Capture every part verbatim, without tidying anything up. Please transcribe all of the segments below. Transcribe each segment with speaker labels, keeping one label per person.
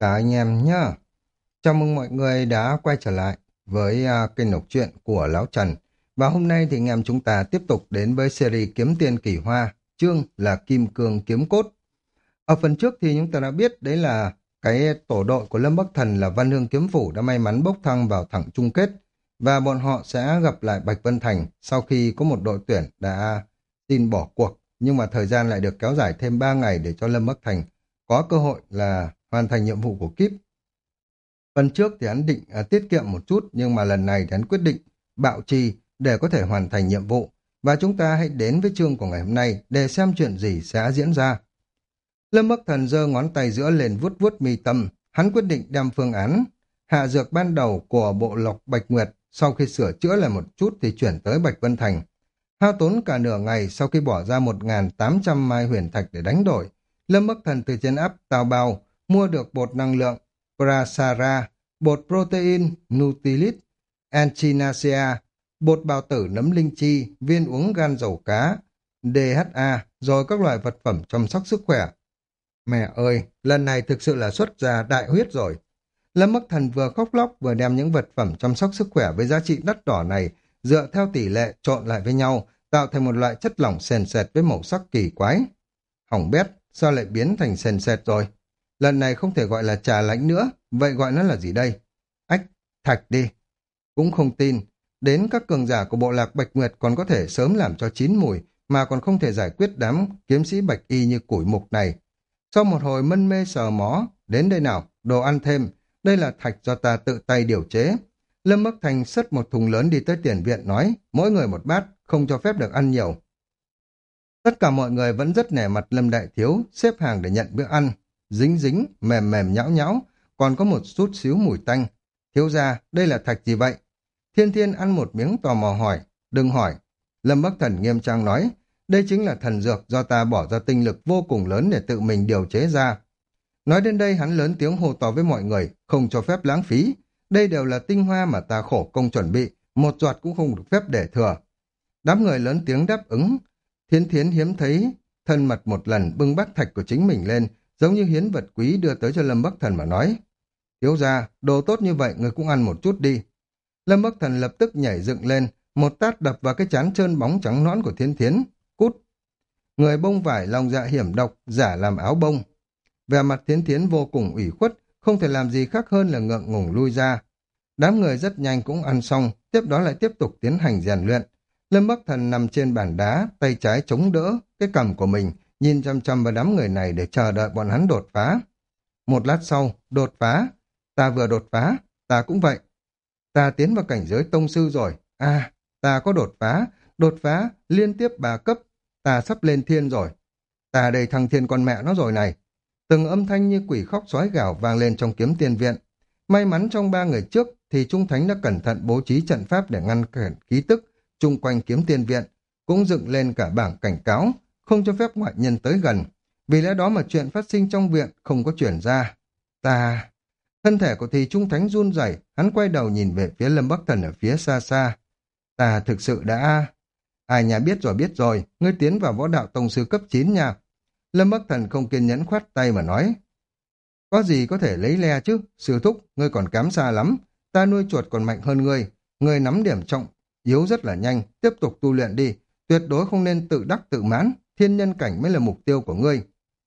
Speaker 1: Cả anh em nhá. Chào mừng mọi người đã quay trở lại với à, kênh đọc truyện của Lão Trần. Và hôm nay thì anh em chúng ta tiếp tục đến với series Kiếm Tiên Kỳ Hoa, chương là Kim Cương Kiếm Cốt. Ở phần trước thì chúng ta đã biết đấy là cái tổ đội của Lâm Bắc Thần là Văn Hương Kiếm Phủ đã may mắn bốc thăm vào thẳng chung kết và bọn họ sẽ gặp lại Bạch Vân Thành sau khi có một đội tuyển đã xin bỏ cuộc, nhưng mà thời gian lại được kéo dài thêm ba ngày để cho Lâm Bắc Thành có cơ hội là hoàn thành nhiệm vụ của kíp. Phần trước thì hắn định à, tiết kiệm một chút, nhưng mà lần này thì hắn quyết định bạo trì để có thể hoàn thành nhiệm vụ. Và chúng ta hãy đến với chương của ngày hôm nay để xem chuyện gì sẽ diễn ra. Lâm Bắc Thần giơ ngón tay giữa lên vuốt vuốt mi tâm, hắn quyết định đem phương án hạ dược ban đầu của bộ lộc Bạch Nguyệt sau khi sửa chữa lại một chút thì chuyển tới Bạch Vân Thành. Hao tốn cả nửa ngày sau khi bỏ ra một nghìn tám trăm mai huyền thạch để đánh đổi, Lâm Bắc Thần từ trên áp Tào Bao mua được bột năng lượng Prasara, bột protein Nutilit, Echinacea, bột bào tử nấm linh chi, viên uống gan dầu cá, đê hát a, rồi các loại vật phẩm chăm sóc sức khỏe. Mẹ ơi, lần này thực sự là xuất ra đại huyết rồi. Lâm Bắc Thần vừa khóc lóc vừa đem những vật phẩm chăm sóc sức khỏe với giá trị đắt đỏ này dựa theo tỷ lệ trộn lại với nhau, tạo thành một loại chất lỏng sền sệt với màu sắc kỳ quái. Hỏng bét, sao lại biến thành sền sệt rồi? Lần này không thể gọi là trà lãnh nữa, vậy gọi nó là gì đây? Ách, thạch đi. Cũng không tin, đến các cường giả của bộ lạc Bạch Nguyệt còn có thể sớm làm cho chín mùi, mà còn không thể giải quyết đám kiếm sĩ Bạch Y như củi mục này. Sau một hồi mân mê sờ mó, đến đây nào, đồ ăn thêm, đây là thạch do ta tự tay điều chế. Lâm Bắc Thành xất một thùng lớn đi tới tiền viện nói, mỗi người một bát, không cho phép được ăn nhiều. Tất cả mọi người vẫn rất nể mặt Lâm Đại Thiếu, xếp hàng để nhận bữa ăn. Dính dính, mềm mềm nhão nhão, còn có một chút xíu mùi tanh. Thiếu gia, đây là thạch gì vậy? Thiên Thiên ăn một miếng tò mò hỏi, đừng hỏi. Lâm Bắc Thần nghiêm trang nói, đây chính là thần dược do ta bỏ ra tinh lực vô cùng lớn để tự mình điều chế ra. Nói đến đây hắn lớn tiếng hô to với mọi người, không cho phép lãng phí. Đây đều là tinh hoa mà ta khổ công chuẩn bị, một giọt cũng không được phép để thừa. Đám người lớn tiếng đáp ứng. Thiên Thiến hiếm thấy thân mật một lần bưng bát thạch của chính mình lên, giống như hiến vật quý đưa tới cho Lâm Bắc Thần mà nói. Thiếu gia, đồ tốt như vậy người cũng ăn một chút đi. Lâm Bắc Thần lập tức nhảy dựng lên, một tát đập vào cái trán trơn bóng trắng nõn của Thiên Thiến. Cút! Người bông vải lòng dạ hiểm độc, giả làm áo bông. Vẻ mặt Thiên Thiến vô cùng ủy khuất, không thể làm gì khác hơn là ngượng ngùng lui ra. Đám người rất nhanh cũng ăn xong, tiếp đó lại tiếp tục tiến hành rèn luyện. Lâm Bắc Thần nằm trên bàn đá, tay trái chống đỡ cái cằm của mình, nhìn chăm chăm vào đám người này để chờ đợi bọn hắn đột phá. Một lát sau, đột phá. Ta vừa đột phá, ta cũng vậy. Ta tiến vào cảnh giới tông sư rồi. À, ta có đột phá, đột phá, liên tiếp ba cấp. Ta sắp lên thiên rồi. Ta đây thăng thiên con mẹ nó rồi này. Từng âm thanh như quỷ khóc sói gào vang lên trong kiếm tiên viện. May mắn trong ba người trước thì Trung Thánh đã cẩn thận bố trí trận pháp để ngăn cản khí tức chung quanh kiếm tiên viện, cũng dựng lên cả bảng cảnh cáo, không cho phép ngoại nhân tới gần. Vì lẽ đó mà chuyện phát sinh trong viện không có chuyển ra. Ta... Thân thể của Thì Trung Thánh run rẩy, hắn quay đầu nhìn về phía Lâm Bắc Thần ở phía xa xa. Ta thực sự đã... Ai nhà biết rồi biết rồi, ngươi tiến vào võ đạo tông sư cấp chín nha. Lâm Bắc Thần không kiên nhẫn khoát tay mà nói. Có gì có thể lấy le chứ, sư thúc, ngươi còn kém xa lắm. Ta nuôi chuột còn mạnh hơn ngươi. Ngươi nắm điểm trọng, yếu rất là nhanh, tiếp tục tu luyện đi. Tuyệt đối không nên tự đắc tự mãn, thiên nhân cảnh mới là mục tiêu của ngươi.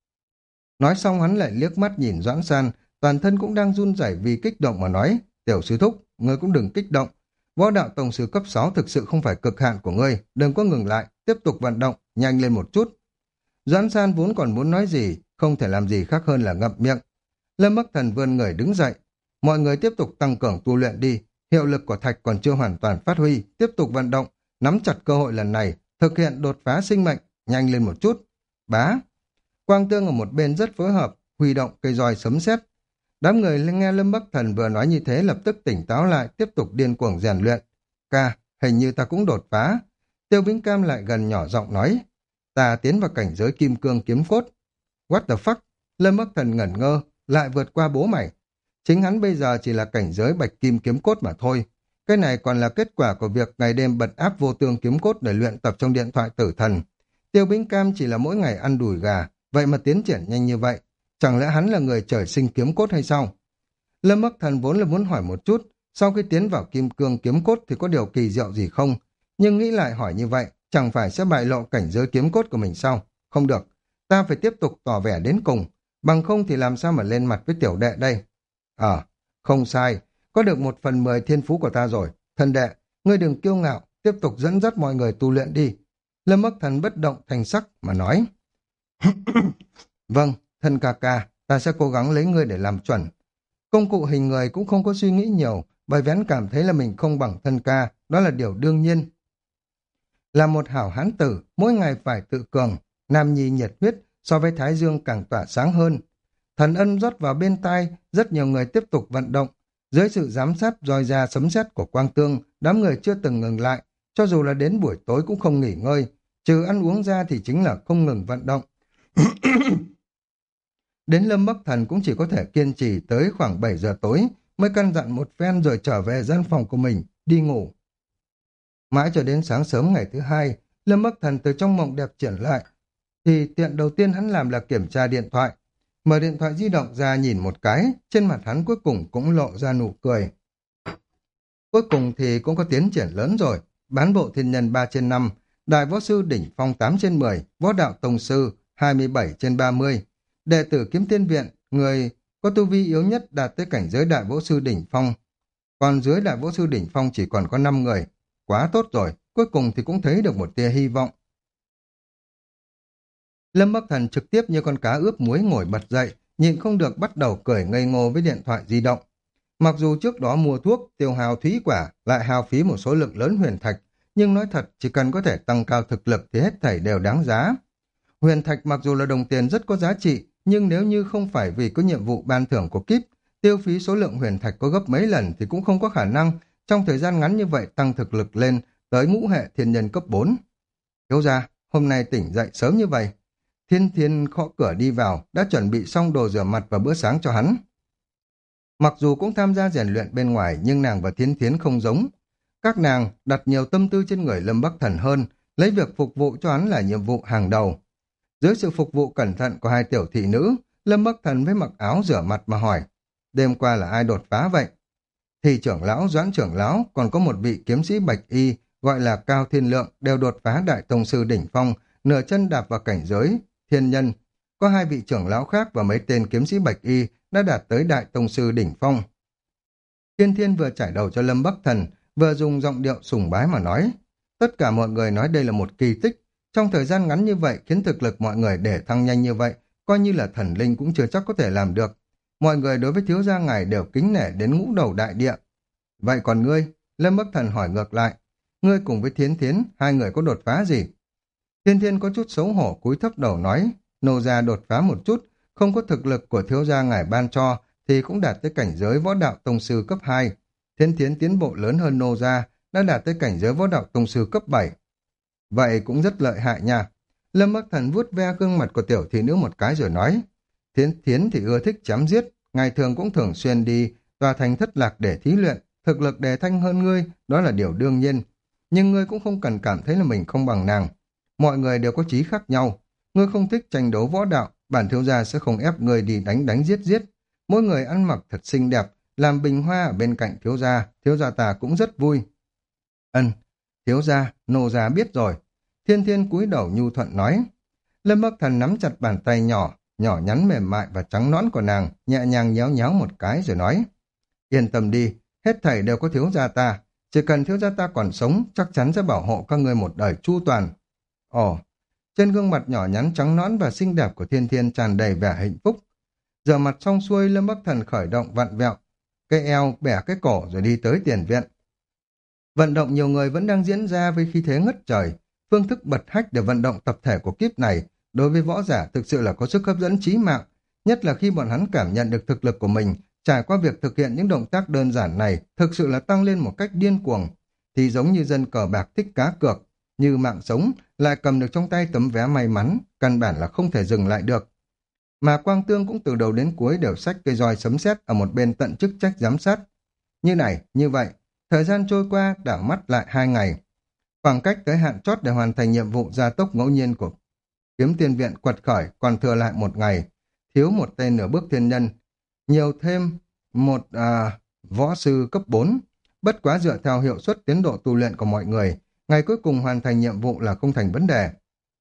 Speaker 1: Nói xong hắn lại liếc mắt nhìn Doãn San, toàn thân cũng đang run rẩy vì kích động mà nói, tiểu sư thúc, ngươi cũng đừng kích động. Võ đạo tổng sư cấp sáu thực sự không phải cực hạn của ngươi, đừng có ngừng lại, tiếp tục vận động, nhanh lên một chút. Doãn San vốn còn muốn nói gì, không thể làm gì khác hơn là ngậm miệng. Lâm Bắc Thần vươn người đứng dậy, mọi người tiếp tục tăng cường tu luyện đi, hiệu lực của thạch còn chưa hoàn toàn phát huy, tiếp tục vận động, nắm chặt cơ hội lần này, thực hiện đột phá sinh mệnh, nhanh lên một chút. Bá! Quang Tương ở một bên rất phối hợp, huy động cây roi sấm sét. Đám người nghe Lâm Bắc Thần vừa nói như thế lập tức tỉnh táo lại, tiếp tục điên cuồng rèn luyện. Ca, hình như ta cũng đột phá. Tiêu Vĩnh Cam lại gần nhỏ giọng nói, ta tiến vào cảnh giới kim cương kiếm cốt. What the fuck? Lâm Bắc Thần ngẩn ngơ, lại vượt qua bố mày. Chính hắn bây giờ chỉ là cảnh giới bạch kim kiếm cốt mà thôi. Cái này còn là kết quả của việc ngày đêm bật áp vô tương kiếm cốt để luyện tập trong điện thoại tử thần. Tiêu Vĩnh Cam chỉ là mỗi ngày ăn đùi gà, vậy mà tiến triển nhanh như vậy. Chẳng lẽ hắn là người trời sinh kiếm cốt hay sao? Lâm Bắc Thần vốn là muốn hỏi một chút, sau khi tiến vào kim cương kiếm cốt thì có điều kỳ diệu gì không? Nhưng nghĩ lại hỏi như vậy, chẳng phải sẽ bại lộ cảnh giới kiếm cốt của mình sao? Không được, ta phải tiếp tục tỏ vẻ đến cùng, bằng không thì làm sao mà lên mặt với tiểu đệ đây? Ờ, không sai, có được một phần mười thiên phú của ta rồi. Thần đệ, ngươi đừng kiêu ngạo, tiếp tục dẫn dắt mọi người tu luyện đi. Lâm Bắc Thần bất động thành sắc mà nói. Vâng, thân ca ca, ta sẽ cố gắng lấy ngươi để làm chuẩn. Công cụ hình người cũng không có suy nghĩ nhiều, bởi vì hắn cảm thấy là mình không bằng thân ca, đó là điều đương nhiên. Là một hảo hán tử, mỗi ngày phải tự cường, nam nhi nhiệt huyết, so với thái dương càng tỏa sáng hơn. Thần ân rót vào bên tai, rất nhiều người tiếp tục vận động. Dưới sự giám sát roi ra sấm sét của Quang Tương, đám người chưa từng ngừng lại, cho dù là đến buổi tối cũng không nghỉ ngơi, trừ ăn uống ra thì chính là không ngừng vận động. Đến Lâm Bắc Thần cũng chỉ có thể kiên trì tới khoảng bảy giờ tối, mới căn dặn một phen rồi trở về gian phòng của mình, đi ngủ. Mãi cho đến sáng sớm ngày thứ hai, Lâm Bắc Thần từ trong mộng đẹp triển lại, thì tiện đầu tiên hắn làm là kiểm tra điện thoại. Mở điện thoại di động ra nhìn một cái, trên mặt hắn cuối cùng cũng lộ ra nụ cười. Cuối cùng thì cũng có tiến triển lớn rồi, bán bộ thiên nhân ba trên năm, đại võ sư đỉnh phong tám trên mười, võ đạo tông sư hai mươi bảy trên ba mươi. Đệ tử kiếm tiên viện, người có tu vi yếu nhất đạt tới cảnh giới đại võ sư đỉnh phong. Còn dưới đại võ sư đỉnh phong chỉ còn có năm người. Quá tốt rồi, cuối cùng thì cũng thấy được một tia hy vọng. Lâm Bắc Thần trực tiếp như con cá ướp muối ngồi bật dậy, nhịn không được bắt đầu cười ngây ngô với điện thoại di động. Mặc dù trước đó mua thuốc, tiêu hao thúy quả, lại hao phí một số lượng lớn huyền thạch, nhưng nói thật chỉ cần có thể tăng cao thực lực thì hết thảy đều đáng giá. Huyền thạch mặc dù là đồng tiền rất có giá trị, nhưng nếu như không phải vì có nhiệm vụ ban thưởng của kíp, tiêu phí số lượng huyền thạch có gấp mấy lần thì cũng không có khả năng trong thời gian ngắn như vậy tăng thực lực lên tới ngũ hệ thiên nhân cấp bốn. Thiếu gia, hôm nay tỉnh dậy sớm như vậy. Thiên Thiên gõ cửa đi vào, đã chuẩn bị xong đồ rửa mặt và bữa sáng cho hắn. Mặc dù cũng tham gia rèn luyện bên ngoài, nhưng nàng và Thiên Thiến không giống. Các nàng đặt nhiều tâm tư trên người Lâm Bắc Thần hơn, lấy việc phục vụ cho hắn là nhiệm vụ hàng đầu. Dưới sự phục vụ cẩn thận của hai tiểu thị nữ, Lâm Bắc Thần với mặc áo rửa mặt mà hỏi, đêm qua là ai đột phá vậy? Thì trưởng lão, doãn trưởng lão, còn có một vị kiếm sĩ bạch y, gọi là Cao Thiên Lượng, đều đột phá đại tông sư đỉnh phong, nửa chân đạp vào cảnh giới thiên nhân. Có hai vị trưởng lão khác và mấy tên kiếm sĩ bạch y đã đạt tới đại tông sư đỉnh phong. Thiên Thiên vừa trải đầu cho Lâm Bắc Thần, vừa dùng giọng điệu sùng bái mà nói. Tất cả mọi người nói đây là một kỳ tích. Trong thời gian ngắn như vậy khiến thực lực mọi người để thăng nhanh như vậy, coi như là thần linh cũng chưa chắc có thể làm được. Mọi người đối với thiếu gia ngài đều kính nể đến ngũ đầu đại địa. Vậy còn ngươi? Lâm Bắc Thần hỏi ngược lại. Ngươi cùng với Thiến Thiến, hai người có đột phá gì? Thiên Thiên có chút xấu hổ cúi thấp đầu nói, nô gia đột phá một chút, không có thực lực của thiếu gia ngài ban cho, thì cũng đạt tới cảnh giới võ đạo tông sư cấp hai. Thiên Thiến tiến bộ lớn hơn nô gia, đã đạt tới cảnh giới võ đạo tông sư cấp bảy. Vậy cũng rất lợi hại nha. Lâm Bắc Thần vuốt ve gương mặt của tiểu thị nữ một cái rồi nói, Thiến Thiến thì ưa thích chém giết, ngày thường cũng thường xuyên đi tòa thành thất lạc để thí luyện, thực lực đề thanh hơn ngươi, đó là điều đương nhiên. Nhưng ngươi cũng không cần cảm thấy là mình không bằng nàng. Mọi người đều có chí khác nhau. Ngươi không thích tranh đấu võ đạo, bản thiếu gia sẽ không ép ngươi đi đánh đánh giết giết. Mỗi người ăn mặc thật xinh đẹp, làm bình hoa ở bên cạnh thiếu gia, thiếu gia ta cũng rất vui. Ân, thiếu gia, nô gia biết rồi. Thiên Thiên cúi đầu nhu thuận nói. Lâm Bắc Thần nắm chặt bàn tay nhỏ, nhỏ nhắn mềm mại và trắng nõn của nàng, nhẹ nhàng nhéo nhéo một cái rồi nói. Yên tâm đi, hết thảy đều có thiếu gia ta. Chỉ cần thiếu gia ta còn sống, chắc chắn sẽ bảo hộ các ngươi một đời chu toàn. Ồ, trên gương mặt nhỏ nhắn trắng nõn và xinh đẹp của Thiên Thiên tràn đầy vẻ hạnh phúc. Giờ mặt xong xuôi, Lâm Bắc Thần khởi động vặn vẹo, cái eo bẻ cái cổ rồi đi tới tiền viện. Vận động nhiều người vẫn đang diễn ra với khí thế ngất trời. Phương thức bật hách để vận động tập thể của kíp này đối với võ giả thực sự là có sức hấp dẫn chí mạng, nhất là khi bọn hắn cảm nhận được thực lực của mình trải qua việc thực hiện những động tác đơn giản này thực sự là tăng lên một cách điên cuồng, thì giống như dân cờ bạc thích cá cược, như mạng sống lại cầm được trong tay tấm vé may mắn, căn bản là không thể dừng lại được. Mà Quang Tương cũng từ đầu đến cuối đều xách cây roi sấm sét ở một bên tận chức trách giám sát. Như này, như vậy, thời gian trôi qua đảo mắt lại hai ngày. Khoảng cách tới hạn chót để hoàn thành nhiệm vụ gia tốc ngẫu nhiên của kiếm tiên viện quật khởi còn thừa lại một ngày. thiếu một tên nửa bước thiên nhân, nhiều thêm một à, võ sư cấp bốn. Bất quá dựa theo hiệu suất tiến độ tu luyện của mọi người, ngày cuối cùng hoàn thành nhiệm vụ là không thành vấn đề.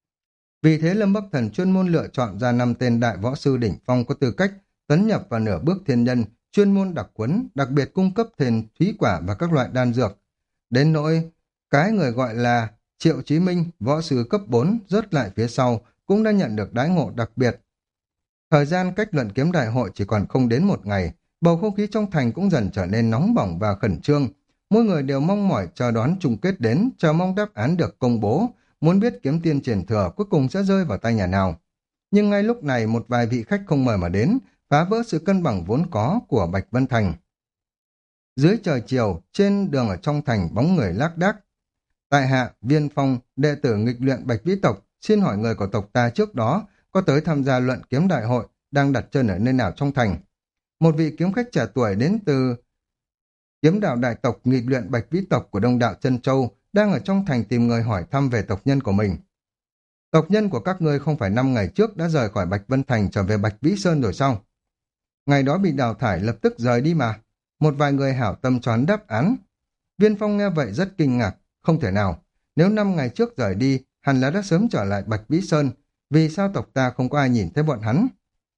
Speaker 1: Vì thế Lâm Bắc Thần chuyên môn lựa chọn ra năm tên đại võ sư đỉnh phong có tư cách tấn nhập vào nửa bước thiên nhân, chuyên môn đặc quấn, đặc biệt cung cấp thêm thúy quả và các loại đan dược. Đến nỗi cái người gọi là Triệu Chí Minh, võ sư cấp bốn, rớt lại phía sau, cũng đã nhận được đãi ngộ đặc biệt. Thời gian cách luận kiếm đại hội chỉ còn không đến một ngày, bầu không khí trong thành cũng dần trở nên nóng bỏng và khẩn trương. Mỗi người đều mong mỏi chờ đón chung kết đến, chờ mong đáp án được công bố, muốn biết kiếm tiên truyền thừa cuối cùng sẽ rơi vào tay nhà nào. Nhưng ngay lúc này một vài vị khách không mời mà đến, phá vỡ sự cân bằng vốn có của Bạch Vân Thành. Dưới trời chiều, trên đường ở trong thành bóng người lác đác. Tại hạ, Viên Phong, đệ tử nghịch luyện Bạch Vĩ tộc, xin hỏi người của tộc ta trước đó có tới tham gia luận kiếm đại hội, đang đặt chân ở nơi nào trong thành. Một vị kiếm khách trẻ tuổi đến từ kiếm đạo đại tộc nghịch luyện Bạch Vĩ tộc của Đông Đạo Chân Châu đang ở trong thành tìm người hỏi thăm về tộc nhân của mình. Tộc nhân của các ngươi không phải năm ngày trước đã rời khỏi Bạch Vân Thành trở về Bạch Vĩ Sơn rồi sao? Ngày đó bị đào thải lập tức rời đi mà. Một vài người hảo tâm choán đáp án. Viên Phong nghe vậy rất kinh ngạc. Không thể nào. Nếu năm ngày trước rời đi, hẳn là đã sớm trở lại Bạch Vĩ Sơn. Vì sao tộc ta không có ai nhìn thấy bọn hắn?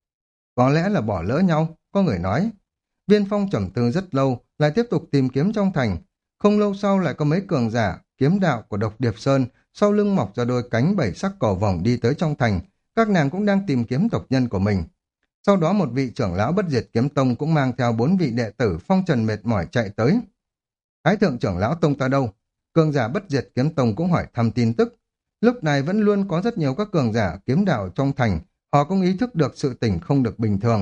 Speaker 1: Có lẽ là bỏ lỡ nhau, có người nói. Viên Phong trầm tư rất lâu, lại tiếp tục tìm kiếm trong thành. Không lâu sau lại có mấy cường giả, kiếm đạo của Độc Điệp Sơn, sau lưng mọc ra đôi cánh bảy sắc cầu vồng đi tới trong thành. Các nàng cũng đang tìm kiếm tộc nhân của mình. Sau đó một vị trưởng lão Bất Diệt Kiếm Tông cũng mang theo bốn vị đệ tử phong trần mệt mỏi chạy tới. Thái thượng trưởng lão tông ta đâu? Cường giả Bất Diệt Kiếm Tông cũng hỏi thăm tin tức. Lúc này vẫn luôn có rất nhiều các cường giả kiếm đạo trong thành, họ cũng ý thức được sự tình không được bình thường.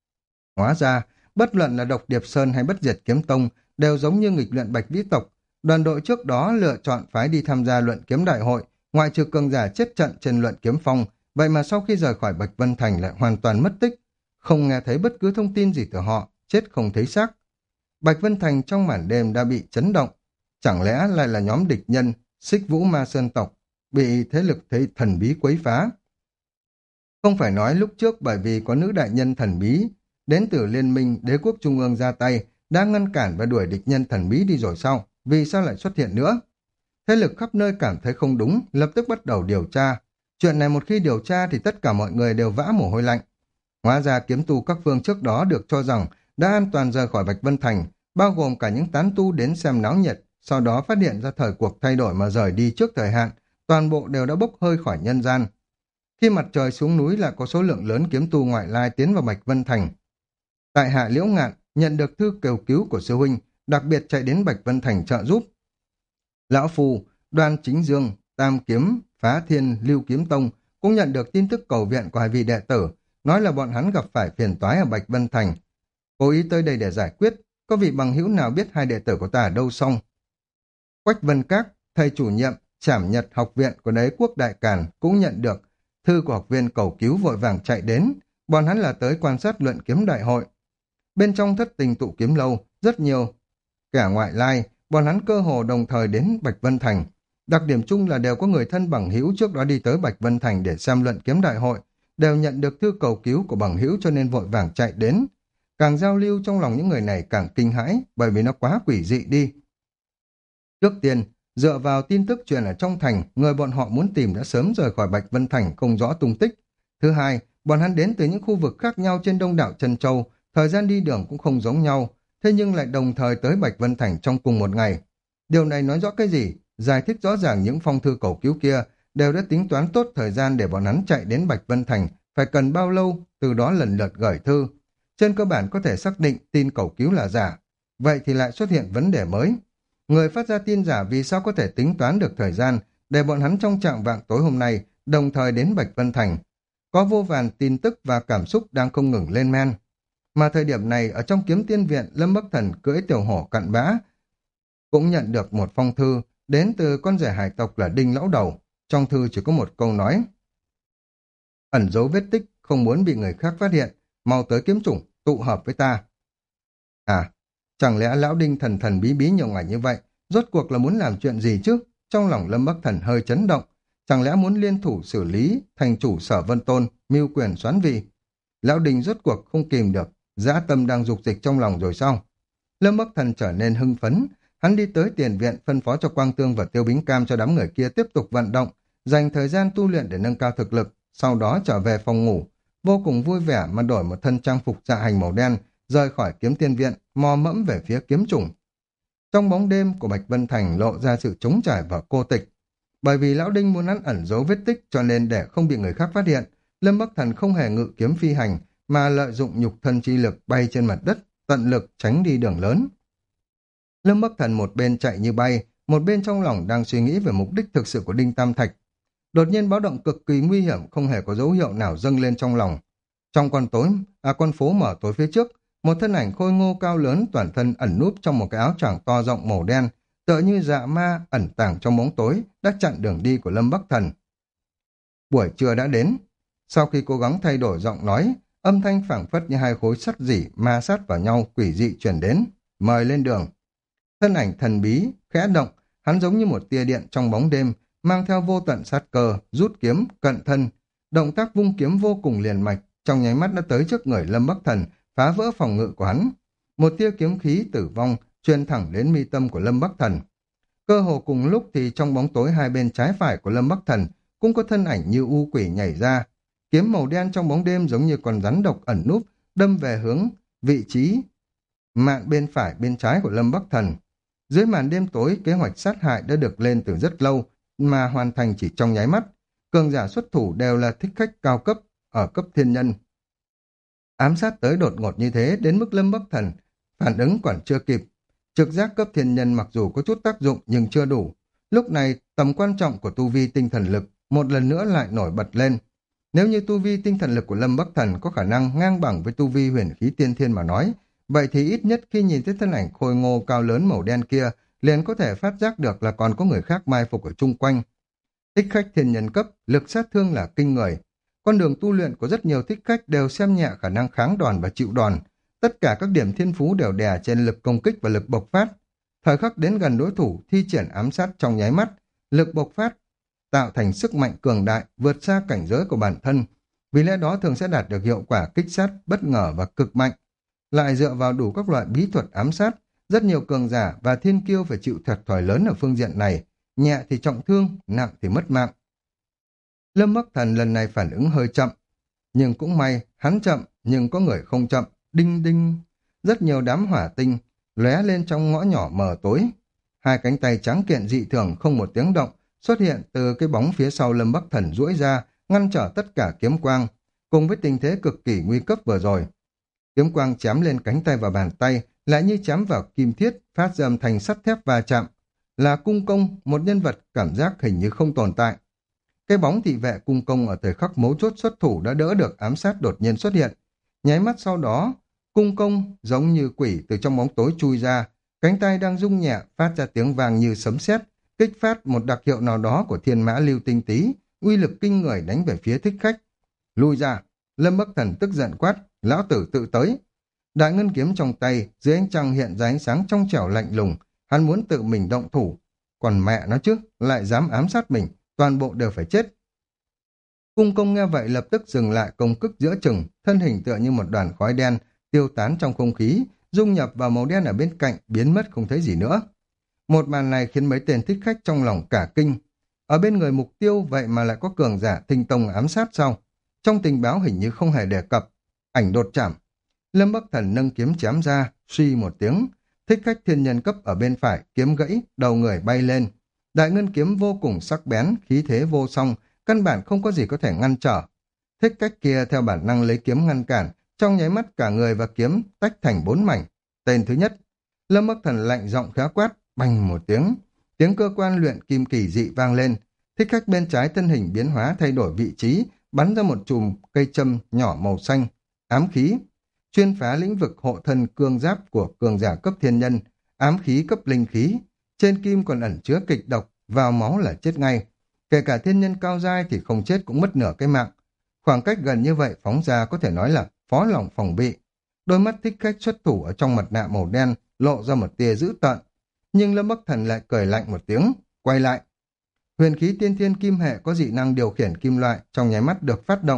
Speaker 1: Hóa ra, bất luận là Độc Điệp Sơn hay Bất Diệt Kiếm Tông đều giống như nghịch luyện Bạch Vĩ tộc. Đoàn đội trước đó lựa chọn phái đi tham gia luận kiếm đại hội, ngoại trừ cường giả chết trận trên luận kiếm phong, vậy mà sau khi rời khỏi Bạch Vân Thành lại hoàn toàn mất tích, không nghe thấy bất cứ thông tin gì từ họ, chết không thấy xác. Bạch Vân Thành trong màn đêm đã bị chấn động, chẳng lẽ lại là nhóm địch nhân Xích Vũ Ma Sơn tộc bị thế lực thế thần bí quấy phá? Không phải nói lúc trước bởi vì có nữ đại nhân thần bí đến từ Liên minh Đế quốc Trung ương ra tay đã ngăn cản và đuổi địch nhân thần bí đi rồi sao? Vì sao lại xuất hiện nữa? Thế lực khắp nơi cảm thấy không đúng, lập tức bắt đầu điều tra. Chuyện này một khi điều tra thì tất cả mọi người đều vã mồ hôi lạnh. Hóa ra kiếm tu các phương trước đó được cho rằng đã an toàn rời khỏi Bạch Vân Thành, bao gồm cả những tán tu đến xem náo nhiệt, sau đó phát hiện ra thời cuộc thay đổi mà rời đi trước thời hạn, toàn bộ đều đã bốc hơi khỏi nhân gian. Khi mặt trời xuống núi lại có số lượng lớn kiếm tu ngoại lai tiến vào Bạch Vân Thành. Tại hạ Liễu Ngạn nhận được thư kêu cứu của sư huynh, đặc biệt chạy đến Bạch Vân Thành trợ giúp. Lão Phù, Đoan Chính Dương, Tam Kiếm, Phá Thiên, Lưu Kiếm Tông cũng nhận được tin tức cầu viện của hai vị đệ tử, nói là bọn hắn gặp phải phiền toái ở Bạch Vân Thành. Cố ý tới đây để giải quyết, có vị bằng hữu nào biết hai đệ tử của ta ở đâu xong? Quách Vân Các, thầy chủ nhiệm, Trảm Nhật học viện của Đế quốc Đại Càn cũng nhận được thư của học viên cầu cứu vội vàng chạy đến, bọn hắn là tới quan sát luận kiếm đại hội. Bên trong thất tình tụ kiếm lâu, rất nhiều kẻ ngoại lai, bọn hắn cơ hồ đồng thời đến Bạch Vân Thành. Đặc điểm chung là đều có người thân bằng hữu trước đó đi tới Bạch Vân Thành để xem luận kiếm đại hội, đều nhận được thư cầu cứu của bằng hữu cho nên vội vàng chạy đến. Càng giao lưu trong lòng những người này càng kinh hãi, bởi vì nó quá quỷ dị đi. Trước tiên, dựa vào tin tức truyền ở trong thành, người bọn họ muốn tìm đã sớm rời khỏi Bạch Vân Thành không rõ tung tích. Thứ hai, bọn hắn đến từ những khu vực khác nhau trên Đông Đảo Trân Châu, thời gian đi đường cũng không giống nhau, thế nhưng lại đồng thời tới Bạch Vân Thành trong cùng một ngày. Điều này nói rõ cái gì? Giải thích rõ ràng những phong thư cầu cứu kia đều đã tính toán tốt thời gian để bọn hắn chạy đến Bạch Vân Thành, phải cần bao lâu, từ đó lần lượt gửi thư. Trên cơ bản có thể xác định tin cầu cứu là giả. Vậy thì lại xuất hiện vấn đề mới. Người phát ra tin giả vì sao có thể tính toán được thời gian để bọn hắn trong trạng vạng tối hôm nay đồng thời đến Bạch Vân Thành? Có vô vàn tin tức và cảm xúc đang không ngừng lên men. Mà thời điểm này ở trong Kiếm Tiên Viện, Lâm Bắc Thần cưỡi tiểu hổ cặn bã cũng nhận được một phong thư đến từ con rể hải tộc là Đinh Lão Đầu. Trong thư chỉ có một câu nói: ẩn dấu vết tích, không muốn bị người khác phát hiện, mau tới kiếm chủng, tụ hợp với ta. À, chẳng lẽ Lão Đinh thần thần bí bí nhiều ngày như vậy, rốt cuộc là muốn làm chuyện gì chứ? Trong lòng Lâm Bắc Thần hơi chấn động, chẳng lẽ muốn liên thủ xử lý thành chủ Sở Vân Tôn, mưu quyền soán vị? Lão Đình rốt cuộc không kìm được, dã tâm đang dục dịch trong lòng rồi sao? Lâm Bắc Thần trở nên hưng phấn, hắn đi tới tiền viện phân phó cho Quang Tương và Tiêu Bính Cam cho đám người kia tiếp tục vận động, dành thời gian tu luyện để nâng cao thực lực, sau đó trở về phòng ngủ, vô cùng vui vẻ mà đổi một thân trang phục dạ hành màu đen, rời khỏi kiếm tiên viện, mò mẫm về phía kiếm trùng. Trong bóng đêm của Bạch Vân Thành lộ ra sự trống trải và cô tịch. Bởi vì Lão Đinh muốn hắn ẩn giấu vết tích cho nên để không bị người khác phát hiện, Lâm Bắc Thần không hề ngự kiếm phi hành mà lợi dụng nhục thân chi lực bay trên mặt đất, tận lực tránh đi đường lớn. Lâm Bắc Thần một bên chạy như bay, một bên trong lòng đang suy nghĩ về mục đích thực sự của Đinh Tam Thạch. Đột nhiên báo động cực kỳ nguy hiểm không hề có dấu hiệu nào dâng lên trong lòng. Trong con tối, à con phố mở tối phía trước, một thân ảnh khôi ngô cao lớn toàn thân ẩn núp trong một cái áo choàng to rộng màu đen, tựa như dạ ma ẩn tàng trong bóng tối, đã chặn đường đi của Lâm Bắc Thần. Buổi trưa đã đến. Sau khi cố gắng thay đổi giọng nói, âm thanh phảng phất như hai khối sắt dỉ ma sát vào nhau quỷ dị truyền đến. Mời lên đường. Thân ảnh thần bí, khẽ động, hắn giống như một tia điện trong bóng đêm, mang theo vô tận sát cơ, rút kiếm, cận thân. Động tác vung kiếm vô cùng liền mạch, trong nháy mắt đã tới trước người Lâm Bắc Thần, phá vỡ phòng ngự của hắn. Một tia kiếm khí tử vong truyền thẳng đến mi tâm của Lâm Bắc Thần. Cơ hồ cùng lúc thì trong bóng tối hai bên trái phải của Lâm Bắc Thần cũng có thân ảnh như u quỷ nhảy ra. Kiếm màu đen trong bóng đêm giống như con rắn độc ẩn núp, đâm về hướng vị trí mạn bên phải bên trái của Lâm Bắc Thần. Dưới màn đêm tối, kế hoạch sát hại đã được lên từ rất lâu mà hoàn thành chỉ trong nháy mắt. Cường giả xuất thủ đều là thích khách cao cấp ở cấp thiên nhân. Ám sát tới đột ngột như thế đến mức Lâm Bắc Thần phản ứng còn chưa kịp. Trực giác cấp thiên nhân mặc dù có chút tác dụng nhưng chưa đủ. Lúc này tầm quan trọng của tu vi tinh thần lực một lần nữa lại nổi bật lên. Nếu như tu vi tinh thần lực của Lâm Bắc Thần có khả năng ngang bằng với tu vi huyền khí tiên thiên mà nói, vậy thì ít nhất khi nhìn thấy thân ảnh khôi ngô cao lớn màu đen kia, liền có thể phát giác được là còn có người khác mai phục ở chung quanh. Thích khách thiên nhân cấp, lực sát thương là kinh người. Con đường tu luyện của rất nhiều thích khách đều xem nhẹ khả năng kháng đòn và chịu đòn. Tất cả các điểm thiên phú đều đè trên lực công kích và lực bộc phát. Thời khắc đến gần đối thủ, thi triển ám sát trong nháy mắt, lực bộc phát tạo thành sức mạnh cường đại vượt xa cảnh giới của bản thân. Vì lẽ đó thường sẽ đạt được hiệu quả kích sát bất ngờ và cực mạnh. Lại dựa vào đủ các loại bí thuật ám sát, rất nhiều cường giả và thiên kiêu phải chịu thiệt thòi lớn ở phương diện này, nhẹ thì trọng thương, nặng thì mất mạng. Lâm Bắc Thần lần này phản ứng hơi chậm, nhưng cũng may, hắn chậm nhưng có người không chậm, đinh đinh. Rất nhiều đám hỏa tinh lóe lên trong ngõ nhỏ mờ tối. Hai cánh tay trắng kiện dị thường không một tiếng động xuất hiện từ cái bóng phía sau Lâm Bắc Thần duỗi ra, ngăn trở tất cả kiếm quang, cùng với tình thế cực kỳ nguy cấp vừa rồi. Kiếm quang chém lên cánh tay và bàn tay, lại như chém vào kim thiết, phát ra âm thanh sắt thép va chạm. Là Cung Công, một nhân vật cảm giác hình như không tồn tại. Cái bóng thị vệ Cung Công ở thời khắc mấu chốt xuất thủ đã đỡ được ám sát đột nhiên xuất hiện. Nháy mắt sau đó, Cung Công giống như quỷ từ trong bóng tối chui ra, cánh tay đang rung nhẹ, phát ra tiếng vang như sấm sét, kích phát một đặc hiệu nào đó của thiên mã lưu tinh tý, uy lực kinh người đánh về phía thích khách. Lui ra, Lâm Bắc Thần tức giận quát, lão tử tự tới. Đại ngân kiếm trong tay, dưới ánh trăng hiện ra ánh sáng trong trẻo lạnh lùng, hắn muốn tự mình động thủ. Còn mẹ nó chứ, lại dám ám sát mình, toàn bộ đều phải chết. Cung Công nghe vậy lập tức dừng lại công kích giữa chừng, thân hình tựa như một đoàn khói đen, tiêu tán trong không khí, dung nhập vào màu đen ở bên cạnh, biến mất không thấy gì nữa. Một màn này khiến mấy tên thích khách trong lòng cả kinh. Ở bên người mục tiêu vậy mà lại có cường giả thinh tông ám sát sau. Trong tình báo hình như không hề đề cập. Ảnh đột chạm. Lâm Bắc Thần nâng kiếm chém ra, suy một tiếng. Thích khách thiên nhân cấp ở bên phải, kiếm gãy, đầu người bay lên. Đại ngân kiếm vô cùng sắc bén, khí thế vô song, căn bản không có gì có thể ngăn trở. Thích khách kia theo bản năng lấy kiếm ngăn cản, trong nháy mắt cả người và kiếm tách thành bốn mảnh. Tên thứ nhất, Lâm Bắc Thần lạnh giọng khá quát, bành một tiếng. Tiếng cơ quan luyện kim kỳ dị vang lên. Thích khách bên trái thân hình biến hóa thay đổi vị trí, bắn ra một chùm cây châm nhỏ màu xanh, ám khí, chuyên phá lĩnh vực hộ thân cương giáp của cường giả cấp thiên nhân, ám khí cấp linh khí. Trên kim còn ẩn chứa kịch độc, vào máu là chết ngay. Kể cả thiên nhân cao giai thì không chết cũng mất nửa cái mạng. Khoảng cách gần như vậy phóng ra có thể nói là phó lòng phòng bị. Đôi mắt thích khách xuất thủ ở trong mặt nạ màu đen lộ ra một tia dữ tợn. Nhưng Lâm Bắc Thần lại cười lạnh một tiếng, quay lại. Huyền khí tiên thiên kim hệ có dị năng điều khiển kim loại trong nháy mắt được phát động,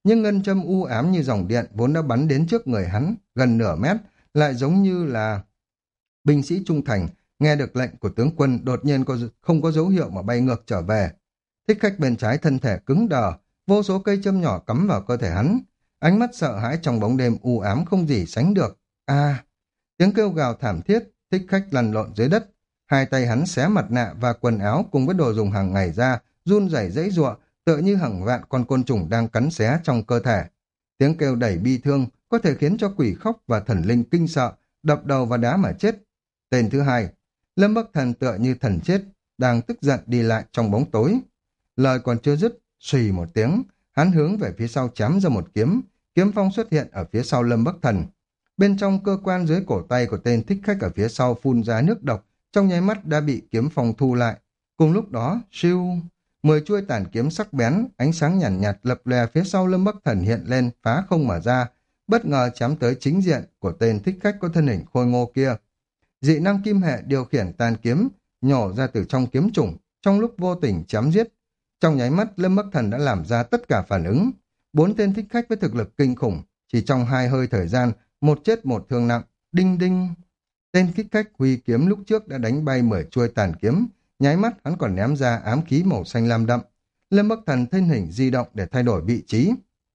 Speaker 1: Nhưng ngân châm u ám như dòng điện vốn đã bắn đến trước người hắn, gần nửa mét, lại giống như là binh sĩ trung thành, nghe được lệnh của tướng quân đột nhiên có, không có dấu hiệu mà bay ngược trở về. Thích khách bên trái thân thể cứng đờ, vô số cây châm nhỏ cắm vào cơ thể hắn. Ánh mắt sợ hãi trong bóng đêm u ám không gì sánh được. A, tiếng kêu gào thảm thiết, thích khách lăn lộn dưới đất. Hai tay hắn xé mặt nạ và quần áo cùng với đồ dùng hàng ngày ra, run rẩy dãy giụa, tựa như hàng vạn con côn trùng đang cắn xé trong cơ thể. Tiếng kêu đầy bi thương có thể khiến cho quỷ khóc và thần linh kinh sợ, đập đầu vào đá mà chết. Tên thứ hai, Lâm Bắc Thần tựa như thần chết, đang tức giận đi lại trong bóng tối. Lời còn chưa dứt, xùy một tiếng, hắn hướng về phía sau chém ra một kiếm, kiếm phong xuất hiện ở phía sau Lâm Bắc Thần. Bên trong cơ quan dưới cổ tay của tên thích khách ở phía sau phun ra nước độc, trong nháy mắt đã bị kiếm phong thu lại. Cùng lúc đó, siêu, mười chuôi tàn kiếm sắc bén, ánh sáng nhàn nhạt, nhạt lập lòe phía sau Lâm Bắc Thần hiện lên, phá không mà ra, bất ngờ chém tới chính diện của tên thích khách có thân hình khôi ngô kia. Dị năng kim hệ điều khiển tàn kiếm, nhổ ra từ trong kiếm chủng, trong lúc vô tình chém giết. Trong nháy mắt, Lâm Bắc Thần đã làm ra tất cả phản ứng. Bốn tên thích khách với thực lực kinh khủng, chỉ trong hai hơi thời gian, một chết một thương nặng, đinh đinh. Tên thích khách huy kiếm lúc trước đã đánh bay mười chuôi tàn kiếm, nháy mắt hắn còn ném ra ám khí màu xanh lam đậm. Lâm Bắc Thần thân hình di động để thay đổi vị trí.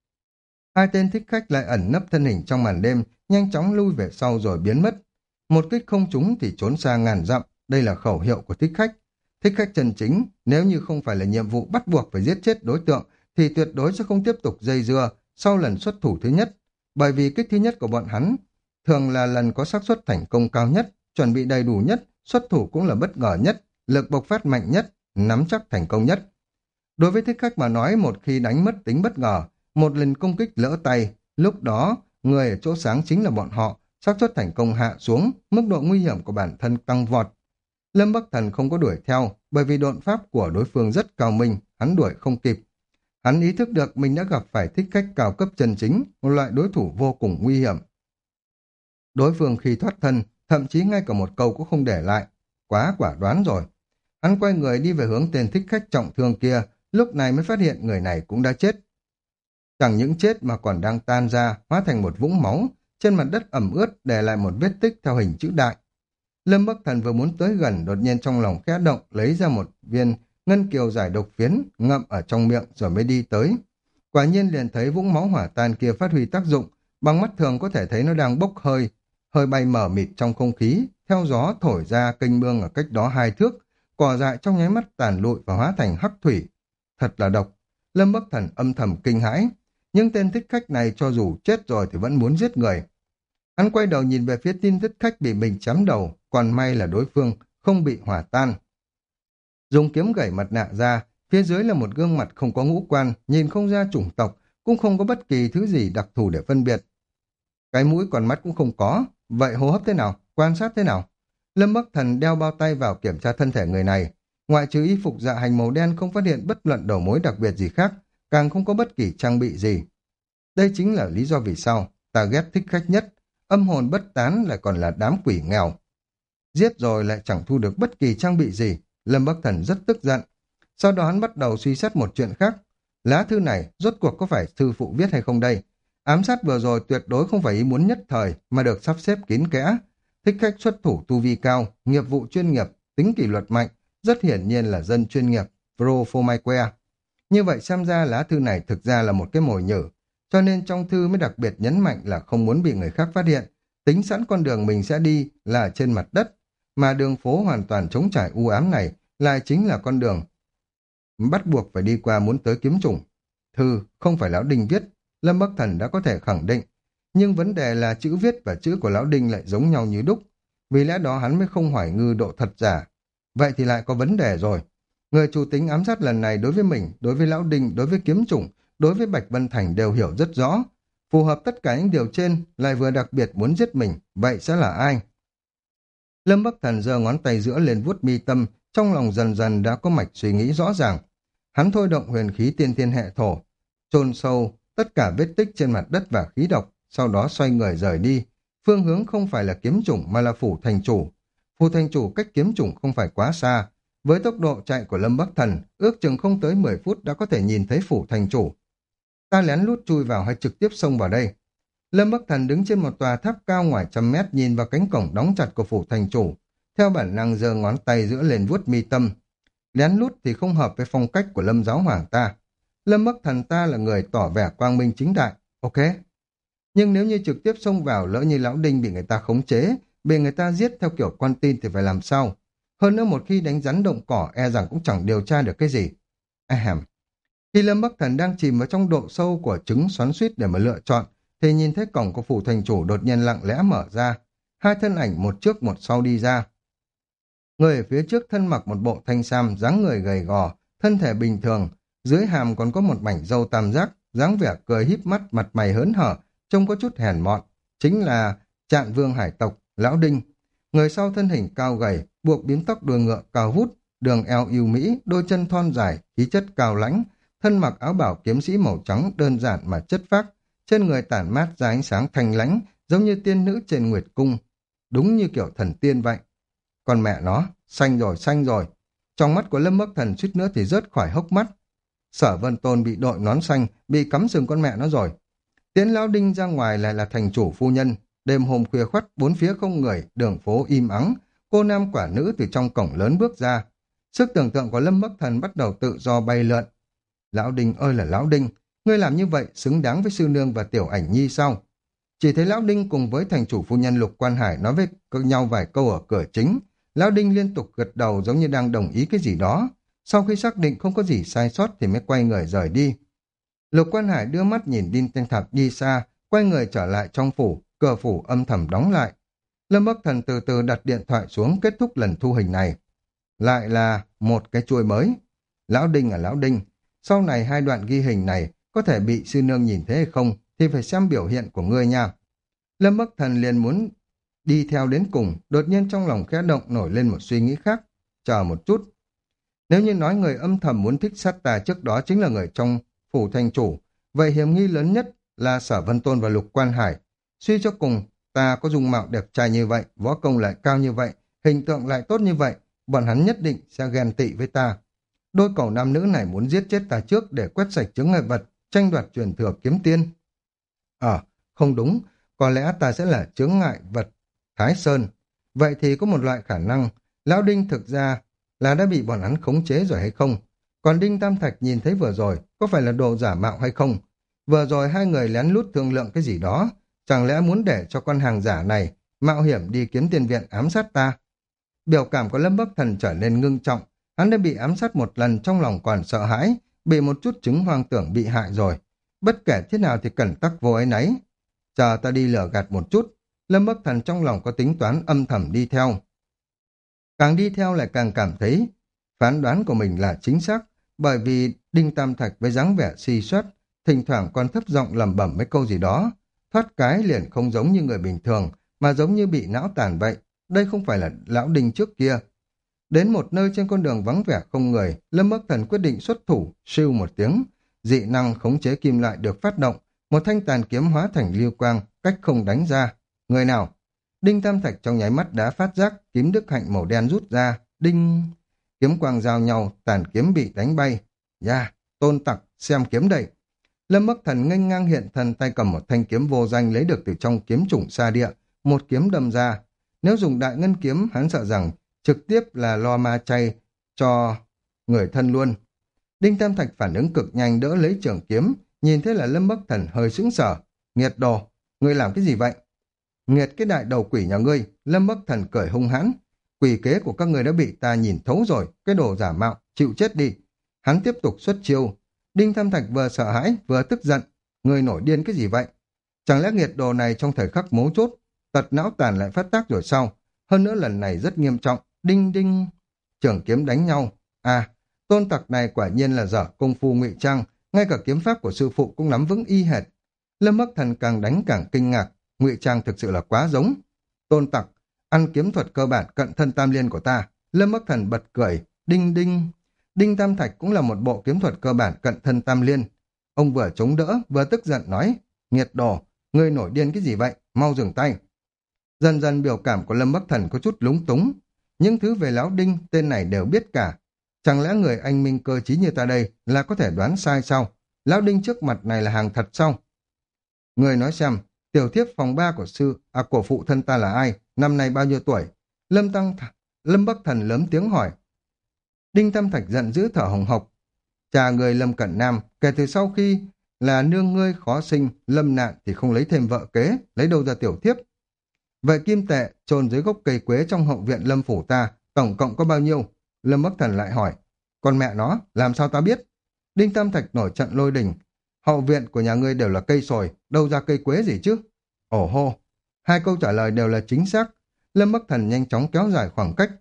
Speaker 1: Hai tên thích khách lại ẩn nấp thân hình trong màn đêm, nhanh chóng lui về sau rồi biến mất. Một kích không trúng thì trốn xa ngàn dặm, đây là khẩu hiệu của thích khách. Thích khách chân chính, nếu như không phải là nhiệm vụ bắt buộc phải giết chết đối tượng, thì tuyệt đối sẽ không tiếp tục dây dưa sau lần xuất thủ thứ nhất. Bởi vì kích thứ nhất của bọn hắn thường là lần có xác suất thành công cao nhất, chuẩn bị đầy đủ nhất, xuất thủ cũng là bất ngờ nhất, lực bộc phát mạnh nhất, nắm chắc thành công nhất. Đối với thích khách mà nói, một khi đánh mất tính bất ngờ, một lần công kích lỡ tay, lúc đó người ở chỗ sáng chính là bọn họ, xác suất thành công hạ xuống, mức độ nguy hiểm của bản thân tăng vọt. Lâm Bắc Thần không có đuổi theo, bởi vì độn pháp của đối phương rất cao minh, hắn đuổi không kịp. Hắn ý thức được mình đã gặp phải thích khách cao cấp chân chính, một loại đối thủ vô cùng nguy hiểm. Đối phương khi thoát thân, thậm chí ngay cả một câu cũng không để lại. Quá quả đoán rồi. Hắn quay người đi về hướng tên thích khách trọng thương kia, lúc này mới phát hiện người này cũng đã chết. Chẳng những chết mà còn đang tan ra, hóa thành một vũng máu, trên mặt đất ẩm ướt để lại một vết tích theo hình chữ đại. Lâm Bắc Thần vừa muốn tới gần, đột nhiên trong lòng khẽ động, lấy ra một viên ngân kiều giải độc phiến, ngậm ở trong miệng rồi mới đi tới. Quả nhiên liền thấy vũng máu hỏa tan kia phát huy tác dụng, bằng mắt thường có thể thấy nó đang bốc hơi, hơi bay mở mịt trong không khí, theo gió thổi ra kênh mương ở cách đó hai thước, cỏ dại trong nháy mắt tàn lụi và hóa thành hắc thủy. Thật là độc. Lâm Bắc Thần âm thầm kinh hãi, nhưng tên thích khách này cho dù chết rồi thì vẫn muốn giết người. Hắn quay đầu nhìn về phía tin thích khách bị mình chém đầu, còn may là đối phương không bị hỏa tan. Dùng kiếm gẩy mặt nạ ra, phía dưới là một gương mặt không có ngũ quan, nhìn không ra chủng tộc, cũng không có bất kỳ thứ gì đặc thù để phân biệt. Cái mũi còn mắt cũng không có, vậy hô hấp thế nào, quan sát thế nào? Lâm Bắc Thần đeo bao tay vào kiểm tra thân thể người này, ngoại trừ y phục dạ hành màu đen không phát hiện bất luận đầu mối đặc biệt gì khác, càng không có bất kỳ trang bị gì. Đây chính là lý do vì sao ta ghét thích khách nhất, âm hồn bất tán lại còn là đám quỷ nghèo. Giết rồi lại chẳng thu được bất kỳ trang bị gì, Lâm Bắc Thần rất tức giận. Sau đó hắn bắt đầu suy xét một chuyện khác. Lá thư này rốt cuộc có phải thư phụ viết hay không đây? Ám sát vừa rồi tuyệt đối không phải ý muốn nhất thời mà được sắp xếp kín kẽ. Thích khách xuất thủ tu vi cao, nghiệp vụ chuyên nghiệp, tính kỷ luật mạnh, rất hiển nhiên là dân chuyên nghiệp, pro formique. Như vậy xem ra lá thư này thực ra là một cái mồi nhử, cho nên trong thư mới đặc biệt nhấn mạnh là không muốn bị người khác phát hiện. Tính sẵn con đường mình sẽ đi là trên mặt đất, mà đường phố hoàn toàn trống trải u ám này lại chính là con đường bắt buộc phải đi qua muốn tới kiếm chủng. Thư không phải Lão Đinh viết, Lâm Bắc Thần đã có thể khẳng định, nhưng vấn đề là chữ viết và chữ của Lão Đinh lại giống nhau như đúc, vì lẽ đó hắn mới không hoài nghi độ thật giả. Vậy thì lại có vấn đề rồi. Người chủ tính ám sát lần này đối với mình, đối với Lão Đinh, đối với kiếm chủng, đối với Bạch Vân Thành đều hiểu rất rõ. Phù hợp tất cả những điều trên, lại vừa đặc biệt muốn giết mình, vậy sẽ là ai? Lâm Bắc Thần giơ ngón tay giữa lên vuốt mi tâm, trong lòng dần dần đã có mạch suy nghĩ rõ ràng. Hắn thôi động huyền khí tiên thiên hệ thổ, chôn sâu tất cả vết tích trên mặt đất và khí độc, sau đó xoay người rời đi. Phương hướng không phải là kiếm chủng mà là phủ thành chủ. Phủ thành chủ cách kiếm chủng không phải quá xa. Với tốc độ chạy của Lâm Bắc Thần, ước chừng không tới mười phút đã có thể nhìn thấy phủ thành chủ. Ta lén lút chui vào hay trực tiếp xông vào đây? Lâm Bắc Thần đứng trên một tòa tháp cao ngoài trăm mét nhìn vào cánh cổng đóng chặt của phủ thành chủ. Theo bản năng giơ ngón tay giữa lên vuốt mi tâm. Lén lút thì không hợp với phong cách của Lâm giáo hoàng ta. Lâm Bắc Thần ta là người tỏ vẻ quang minh chính đại. Ok. Nhưng nếu như trực tiếp xông vào lỡ như lão Đinh bị người ta khống chế, bị người ta giết theo kiểu con tin thì phải làm sao? Hơn nữa một khi đánh rắn động cỏ e rằng cũng chẳng điều tra được cái gì. Ahem. Khi Lâm Bắc Thần đang chìm ở trong độ sâu của trứng xoắn xuýt để mà lựa chọn, thì nhìn thấy cổng của phủ thành chủ đột nhiên lặng lẽ mở ra. Hai thân ảnh một trước một sau đi ra. Người ở phía trước thân mặc một bộ thanh sam, dáng người gầy gò, thân thể bình thường, dưới hàm còn có một mảnh râu tam giác, dáng vẻ cười híp mắt, mặt mày hớn hở, trông có chút hèn mọn, chính là Trạm Vương hải tộc, Lão Đinh. Người sau thân hình cao gầy, buộc bím tóc đuôi ngựa cao vút, đường eo yêu mỹ, đôi chân thon dài, khí chất cao lãnh, thân mặc áo bảo kiếm sĩ màu trắng đơn giản mà chất phác, trên người tản mát ra ánh sáng thanh lãnh, giống như tiên nữ trên nguyệt cung, đúng như kiểu thần tiên vậy. Còn mẹ nó, xanh rồi, xanh rồi. Trong mắt của Lâm Bắc Thần suýt nữa thì rớt khỏi hốc mắt. Sở Vân Tôn bị đội nón xanh, bị cắm sừng con mẹ nó rồi. Tiễn Lão Đinh ra ngoài lại là thành chủ phu nhân. Đêm hôm khuya khoắt, bốn phía không người, đường phố im ắng. Cô nam quả nữ từ trong cổng lớn bước ra. Sức tưởng tượng của Lâm Bắc Thần bắt đầu tự do bay lượn. Lão Đinh ơi là Lão Đinh, ngươi làm như vậy xứng đáng với sư nương và tiểu ảnh nhi sao? Chỉ thấy Lão Đinh cùng với thành chủ phu nhân Lục Quan Hải nói với nhau vài câu ở cửa chính. Lão Đinh liên tục gật đầu giống như đang đồng ý cái gì đó. Sau khi xác định không có gì sai sót thì mới quay người rời đi. Lục Quan Hải đưa mắt nhìn Đinh Tiên Thạc đi xa, quay người trở lại trong phủ, cửa phủ âm thầm đóng lại. Lâm Bắc Thần từ từ đặt điện thoại xuống kết thúc lần thu hình này. Lại là một cái chuôi mới. Lão Đinh à Lão Đinh, sau này hai đoạn ghi hình này có thể bị sư nương nhìn thấy hay không thì phải xem biểu hiện của ngươi nha. Lâm Bắc Thần liền muốn đi theo đến cùng, đột nhiên trong lòng khẽ động nổi lên một suy nghĩ khác. Chờ một chút. Nếu như nói người âm thầm muốn thích sát ta trước đó chính là người trong phủ thành chủ, vậy hiểm nghi lớn nhất là Sở Vân Tôn và Lục Quan Hải. Suy cho cùng, ta có dung mạo đẹp trai như vậy, võ công lại cao như vậy, hình tượng lại tốt như vậy, bọn hắn nhất định sẽ ghen tị với ta. Đôi cẩu nam nữ này muốn giết chết ta trước để quét sạch chướng ngại vật, tranh đoạt truyền thừa kiếm tiên. Ờ, không đúng, có lẽ ta sẽ là chướng ngại vật Thái Sơn. Vậy thì có một loại khả năng, Lão Đinh thực ra là đã bị bọn hắn khống chế rồi hay không? Còn Đinh Tam Thạch nhìn thấy vừa rồi, có phải là đồ giả mạo hay không? Vừa rồi hai người lén lút thương lượng cái gì đó, chẳng lẽ muốn để cho con hàng giả này mạo hiểm đi kiếm tiền viện ám sát ta? Biểu cảm của Lâm Bắc Thần trở nên ngưng trọng, hắn đã bị ám sát một lần trong lòng còn sợ hãi, bị một chút chứng hoang tưởng bị hại rồi. Bất kể thế nào thì cẩn tắc vô ấy nấy. Chờ ta đi lừa gạt một chút, Lâm Bắc Thần trong lòng có tính toán âm thầm đi theo. Càng đi theo lại càng cảm thấy phán đoán của mình là chính xác, bởi vì Đinh Tam Thạch với dáng vẻ suy suất, thỉnh thoảng còn thấp giọng lẩm bẩm mấy câu gì đó, thoát cái liền không giống như người bình thường, mà giống như bị não tàn vậy. Đây không phải là Lão Đinh trước kia. Đến một nơi trên con đường vắng vẻ không người, Lâm Bắc Thần quyết định xuất thủ, siêu một tiếng, dị năng khống chế kim loại được phát động, một thanh tàn kiếm hóa thành lưu quang, cách không đánh ra. Người nào? Đinh Tam Thạch trong nháy mắt đã phát giác, kiếm đức hạnh màu đen rút ra, đinh, kiếm quang giao nhau, tàn kiếm bị đánh bay. Ya, yeah, Tôn Tặc, xem kiếm đây. Lâm Bắc Thần nghênh ngang hiện thân, tay cầm một thanh kiếm vô danh lấy được từ trong kiếm chủng xa địa, một kiếm đâm ra. Nếu dùng đại ngân kiếm, hắn sợ rằng trực tiếp là lo ma chay cho người thân luôn. Đinh Tam Thạch phản ứng cực nhanh đỡ lấy trường kiếm, nhìn thấy là Lâm Bắc Thần hơi sững sờ. Nghiệt đồ, ngươi làm cái gì vậy? Nghiệt cái đại đầu quỷ nhà ngươi, Lâm Bắc Thần cười hung hãn. Quỷ kế của các ngươi đã bị ta nhìn thấu rồi, cái đồ giả mạo, chịu chết đi. Hắn tiếp tục xuất chiêu. Đinh Tam Thạch vừa sợ hãi vừa tức giận. Ngươi nổi điên cái gì vậy? Chẳng lẽ nghiệt đồ này trong thời khắc mấu chốt, tật não tàn lại phát tác rồi sao? Hơn nữa lần này rất nghiêm trọng. Đinh đinh, trường kiếm đánh nhau. À, Tôn Tặc này quả nhiên là dở công phu ngụy trang, ngay cả kiếm pháp của sư phụ cũng nắm vững y hệt. Lâm Bắc Thần càng đánh càng kinh ngạc, ngụy trang thực sự là quá giống. Tôn Tặc, ăn kiếm thuật cơ bản cận thân tam liên của ta. Lâm Bắc Thần bật cười, đinh đinh. Đinh Tam Thạch cũng là một bộ kiếm thuật cơ bản cận thân tam liên. Ông vừa chống đỡ, vừa tức giận nói, nghiệt đồ, ngươi nổi điên cái gì vậy, mau dừng tay. Dần dần biểu cảm của Lâm Bắc Thần có chút lúng túng. Những thứ về Lão Đinh tên này đều biết cả. Chẳng lẽ người anh minh cơ trí như ta đây là có thể đoán sai sao? Lão Đinh trước mặt này là hàng thật sao? Người nói xem, tiểu thiếp phòng ba của sư, à của phụ thân ta là ai? Năm nay bao nhiêu tuổi? Lâm Tăng Th Lâm Bắc Thần lớn tiếng hỏi. Đinh Tam Thạch giận dữ thở hồng hộc. Cha người Lâm Cẩn Nam, kể từ sau khi là nương ngươi khó sinh, lâm nạn thì không lấy thêm vợ kế, lấy đâu ra tiểu thiếp. Vậy kim tệ chôn dưới gốc cây quế trong hậu viện Lâm phủ ta, tổng cộng có bao nhiêu? Lâm Bắc Thần lại hỏi. Con mẹ nó, làm sao ta biết? Đinh Tam Thạch nổi trận lôi đình. Hậu viện của nhà ngươi đều là cây sồi, đâu ra cây quế gì chứ? Ồ hô, hai câu trả lời đều là chính xác. Lâm Bắc Thần nhanh chóng kéo dài khoảng cách.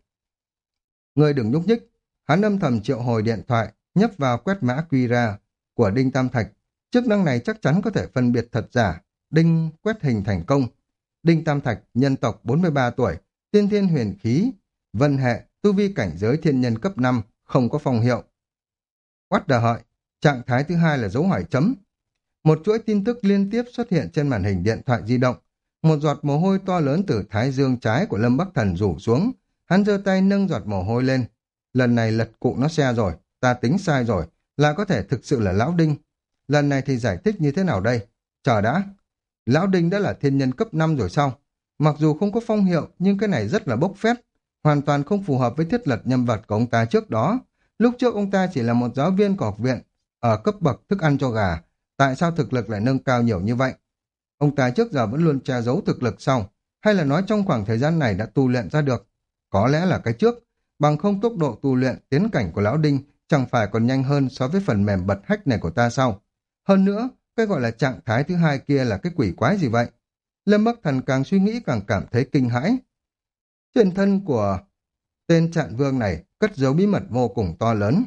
Speaker 1: Ngươi đừng nhúc nhích. Hắn âm thầm triệu hồi điện thoại, nhấp vào quét mã quy rờ của Đinh Tam Thạch. Chức năng này chắc chắn có thể phân biệt thật giả. Đinh quét hình thành công. Đinh Tam Thạch, nhân tộc bốn mươi ba tuổi, tiên thiên huyền khí, vân hệ, tu vi cảnh giới thiên nhân cấp năm, không có phong hiệu. What the hợi, trạng thái thứ hai là dấu hỏi chấm. Một chuỗi tin tức liên tiếp xuất hiện trên màn hình điện thoại di động. Một giọt mồ hôi to lớn từ thái dương trái của Lâm Bắc Thần rủ xuống. Hắn giơ tay nâng giọt mồ hôi lên. Lần này lật cụ nó xe rồi, ta tính sai rồi, là có thể thực sự là Lão Đinh. Lần này thì giải thích như thế nào đây? Chờ đã, Lão Đinh đã là thiên nhân cấp năm rồi sao? Mặc dù không có phong hiệu, nhưng cái này rất là bốc phét, hoàn toàn không phù hợp với thiết lập nhân vật của ông ta trước đó. Lúc trước ông ta chỉ là một giáo viên của học viện, ở cấp bậc thức ăn cho gà. Tại sao thực lực lại nâng cao nhiều như vậy? Ông ta trước giờ vẫn luôn che giấu thực lực sau, hay là nói trong khoảng thời gian này đã tu luyện ra được? Có lẽ là cái trước, bằng không tốc độ tu luyện tiến cảnh của Lão Đinh chẳng phải còn nhanh hơn so với phần mềm bật hách này của ta sao? Hơn nữa, cái gọi là trạng thái thứ hai kia là cái quỷ quái gì vậy? Lâm Bắc Thần càng suy nghĩ càng cảm thấy kinh hãi. Trên thân của tên Trạn Vương này cất giấu bí mật vô cùng to lớn.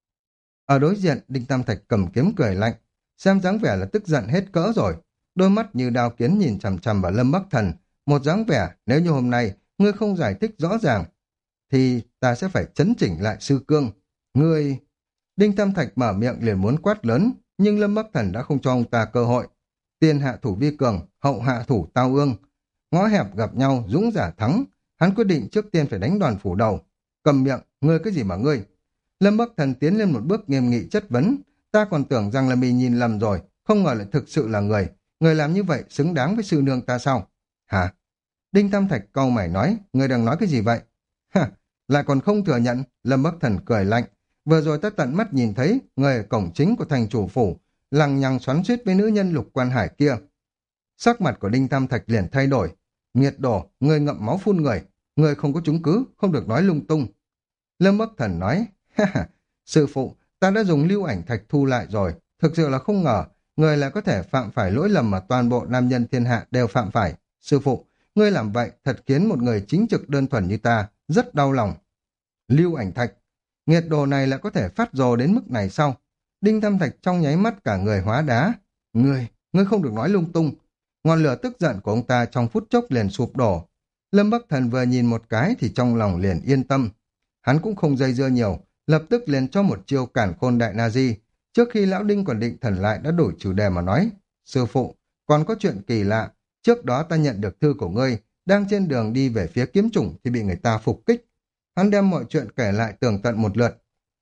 Speaker 1: Ở đối diện, Đinh Tam Thạch cầm kiếm cười lạnh, xem dáng vẻ là tức giận hết cỡ rồi. Đôi mắt như đao kiến nhìn chằm chằm vào Lâm Bắc Thần, một dáng vẻ nếu như hôm nay ngươi không giải thích rõ ràng thì ta sẽ phải chấn chỉnh lại sư cương. Ngươi... Đinh Tam Thạch mở miệng liền muốn quát lớn, nhưng Lâm Bắc Thần đã không cho ông ta cơ hội. Tiên hạ thủ vi cường, hậu hạ thủ tao ương. Ngõ hẹp gặp nhau, dũng giả thắng. Hắn quyết định trước tiên phải đánh đòn phủ đầu. Cầm miệng, ngươi cái gì mà ngươi? Lâm Bắc Thần tiến lên một bước nghiêm nghị chất vấn. Ta còn tưởng rằng là mình nhìn lầm rồi, không ngờ lại thực sự là người. Người làm như vậy xứng đáng với sư nương ta sao? Hả? Đinh Tam Thạch cau mày nói, ngươi đang nói cái gì vậy? Ha, lại còn không thừa nhận. Lâm Bắc Thần cười lạnh. Vừa rồi ta tận mắt nhìn thấy người ở cổng chính của thành chủ phủ lằng nhằng xoắn xuýt với nữ nhân Lục Quan Hải kia. Sắc mặt của Đinh Tam Thạch liền thay đổi. Nghiệt đổ, người ngậm máu phun người. Người không có chứng cứ, không được nói lung tung. Lâm Bắc Thần nói, ha ha, sư phụ, ta đã dùng lưu ảnh thạch thu lại rồi. Thực sự là không ngờ, người lại có thể phạm phải lỗi lầm mà toàn bộ nam nhân thiên hạ đều phạm phải. Sư phụ, ngươi làm vậy thật khiến một người chính trực đơn thuần như ta rất đau lòng. Lưu ảnh thạch, nghiệt đồ này lại có thể phát rồ đến mức này sao? Đinh Tam Thạch trong nháy mắt cả người hóa đá. Ngươi, ngươi không được nói lung tung. Ngọn lửa tức giận của ông ta trong phút chốc liền sụp đổ. Lâm Bắc Thần vừa nhìn một cái thì trong lòng liền yên tâm. Hắn cũng không dây dưa nhiều, lập tức liền cho một chiêu cản khôn đại na di. Trước khi lão Đinh còn định thần lại đã đổi chủ đề mà nói. Sư phụ, còn có chuyện kỳ lạ. Trước đó ta nhận được thư của ngươi, đang trên đường đi về phía kiếm chủng thì bị người ta phục kích. Hắn đem mọi chuyện kể lại tường tận một lượt.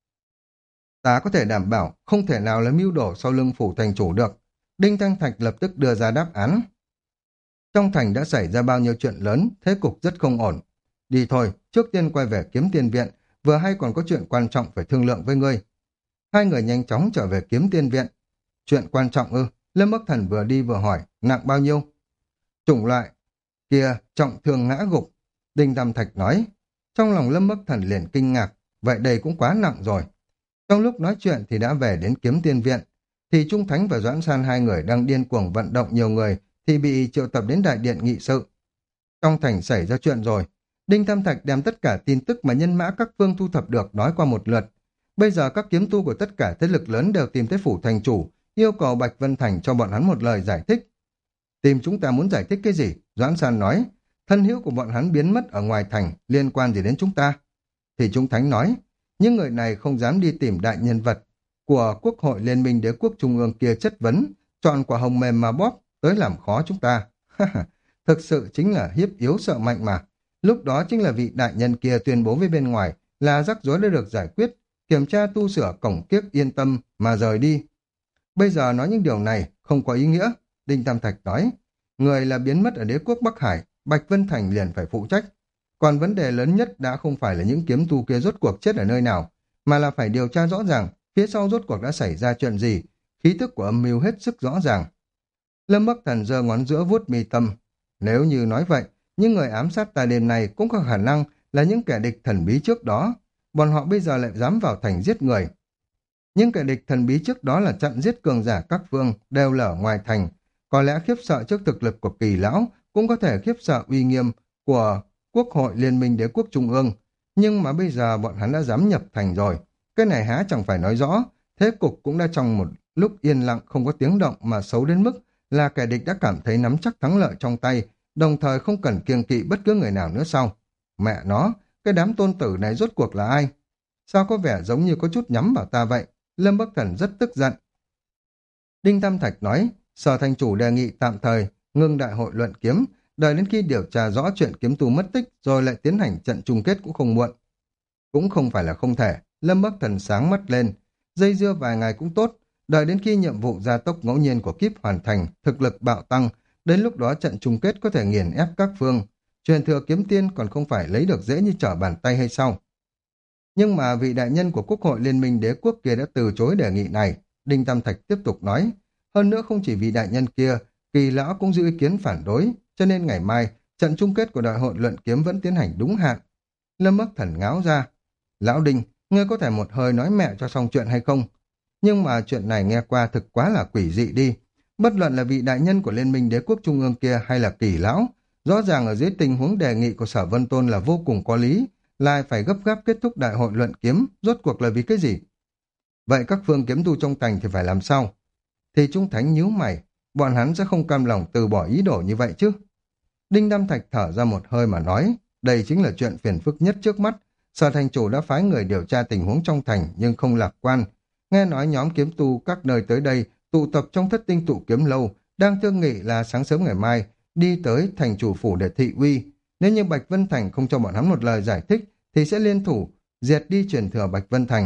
Speaker 1: Ta có thể đảm bảo không thể nào là mưu đồ sau lưng phủ thành chủ được. Đinh Thanh Thạch lập tức đưa ra đáp án. Trong thành đã xảy ra bao nhiêu chuyện lớn, thế cục rất không ổn. Đi thôi, trước tiên quay về kiếm tiên viện, vừa hay còn có chuyện quan trọng phải thương lượng với ngươi. Hai người nhanh chóng trở về kiếm tiên viện. Chuyện quan trọng ư? Lâm Bắc Thần vừa đi vừa hỏi, nặng bao nhiêu? Chủng loại kia trọng thương ngã gục. Đinh Tam Thạch nói. Trong lòng Lâm Bắc Thần liền kinh ngạc, vậy đây cũng quá nặng rồi. Trong lúc nói chuyện thì đã về đến kiếm tiên viện, thì Trung Thánh và Doãn San hai người đang điên cuồng vận động nhiều người thì bị triệu tập đến đại điện nghị sự. Trong thành xảy ra chuyện rồi. Đinh Tam Thạch đem tất cả tin tức mà nhân mã các phương thu thập được nói qua một lượt. Bây giờ các kiếm tu của tất cả thế lực lớn đều tìm tới phủ thành chủ, yêu cầu Bạch Vân Thành cho bọn hắn một lời giải thích. Tìm chúng ta muốn giải thích cái gì? Doãn San nói. Thân hữu của bọn hắn biến mất ở ngoài thành, liên quan gì đến chúng ta? Thì Trung Thánh nói, những người này không dám đi tìm đại nhân vật của Quốc hội Liên minh Đế quốc Trung ương kia chất vấn, chọn quả hồng mềm mà bóp, tới làm khó chúng ta. Thực sự chính là hiếp yếu sợ mạnh mà. Lúc đó chính là vị đại nhân kia tuyên bố với bên ngoài là rắc rối đã được giải quyết, kiểm tra tu sửa cổng kiếc yên tâm mà rời đi. Bây giờ nói những điều này không có ý nghĩa. Đinh Tam Thạch nói, người là biến mất ở đế quốc Bắc Hải, Bạch Vân Thành liền phải phụ trách. Còn vấn đề lớn nhất đã không phải là những kiếm tu kia rốt cuộc chết ở nơi nào, mà là phải điều tra rõ ràng phía sau rốt cuộc đã xảy ra chuyện gì. Khí tức của âm mưu hết sức rõ ràng. Lâm Bắc Thần giơ ngón giữa vuốt mi tâm. Nếu như nói vậy, những người ám sát ta đêm này cũng có khả năng là những kẻ địch thần bí trước đó. Bọn họ bây giờ lại dám vào thành giết người. Những kẻ địch thần bí trước đó là chặn giết cường giả các phương đều là ở ngoài thành. Có lẽ khiếp sợ trước thực lực của Kỳ lão, cũng có thể khiếp sợ uy nghiêm của Quốc hội Liên minh Đế quốc Trung ương. Nhưng mà bây giờ bọn hắn đã dám nhập thành rồi. Cái này há chẳng phải nói rõ, thế cục cũng đã trong một lúc yên lặng không có tiếng động mà xấu đến mức là kẻ địch đã cảm thấy nắm chắc thắng lợi trong tay, đồng thời không cần kiêng kỵ bất cứ người nào nữa sau. Mẹ nó, cái đám tôn tử này rốt cuộc là ai? Sao có vẻ giống như có chút nhắm vào ta vậy? Lâm Bắc Thần rất tức giận. Đinh Tam Thạch nói, Sở thành chủ đề nghị tạm thời ngưng đại hội luận kiếm, đợi đến khi điều tra rõ chuyện kiếm tu mất tích rồi lại tiến hành trận chung kết cũng không muộn. Cũng không phải là không thể, Lâm Bắc Thần sáng mắt lên, dây dưa vài ngày cũng tốt, đợi đến khi nhiệm vụ gia tốc ngẫu nhiên của kíp hoàn thành, thực lực bạo tăng, đến lúc đó trận chung kết có thể nghiền ép các phương. Truyền thừa kiếm tiên còn không phải lấy được dễ như trở bàn tay hay sao? Nhưng mà vị đại nhân của Quốc hội Liên minh Đế quốc kia đã từ chối đề nghị này. Đinh Tam Thạch tiếp tục nói, hơn nữa không chỉ vị đại nhân kia, Kỳ lão cũng giữ ý kiến phản đối, cho nên ngày mai trận chung kết của đại hội luận kiếm vẫn tiến hành đúng hạn. Lâm Bắc Thần ngáo ra, lão Đinh, ngươi có thể một hơi nói mẹ cho xong chuyện hay không? Nhưng mà chuyện này nghe qua thực quá là quỷ dị đi. Bất luận là vị đại nhân của Liên minh Đế quốc Trung ương kia hay là Kỳ lão, rõ ràng ở dưới tình huống đề nghị của Sở Vân Tôn là vô cùng có lý, lại phải gấp gáp kết thúc đại hội luận kiếm, rốt cuộc là vì cái gì? Vậy các phương kiếm tu trong thành thì phải làm sao? Thì Trung Thánh nhíu mày, bọn hắn sẽ không cam lòng từ bỏ ý đồ như vậy chứ? Đinh Đam Thạch thở ra một hơi mà nói, đây chính là chuyện phiền phức nhất trước mắt. Sở thành chủ đã phái người điều tra tình huống trong thành nhưng không lạc quan. Nghe nói nhóm kiếm tu các nơi tới đây tụ tập trong thất tinh tụ kiếm lâu, đang thương nghị là sáng sớm ngày mai đi tới thành chủ phủ để thị uy. Nếu như Bạch Vân Thành không cho bọn hắn một lời giải thích thì sẽ liên thủ diệt đi truyền thừa Bạch Vân Thành.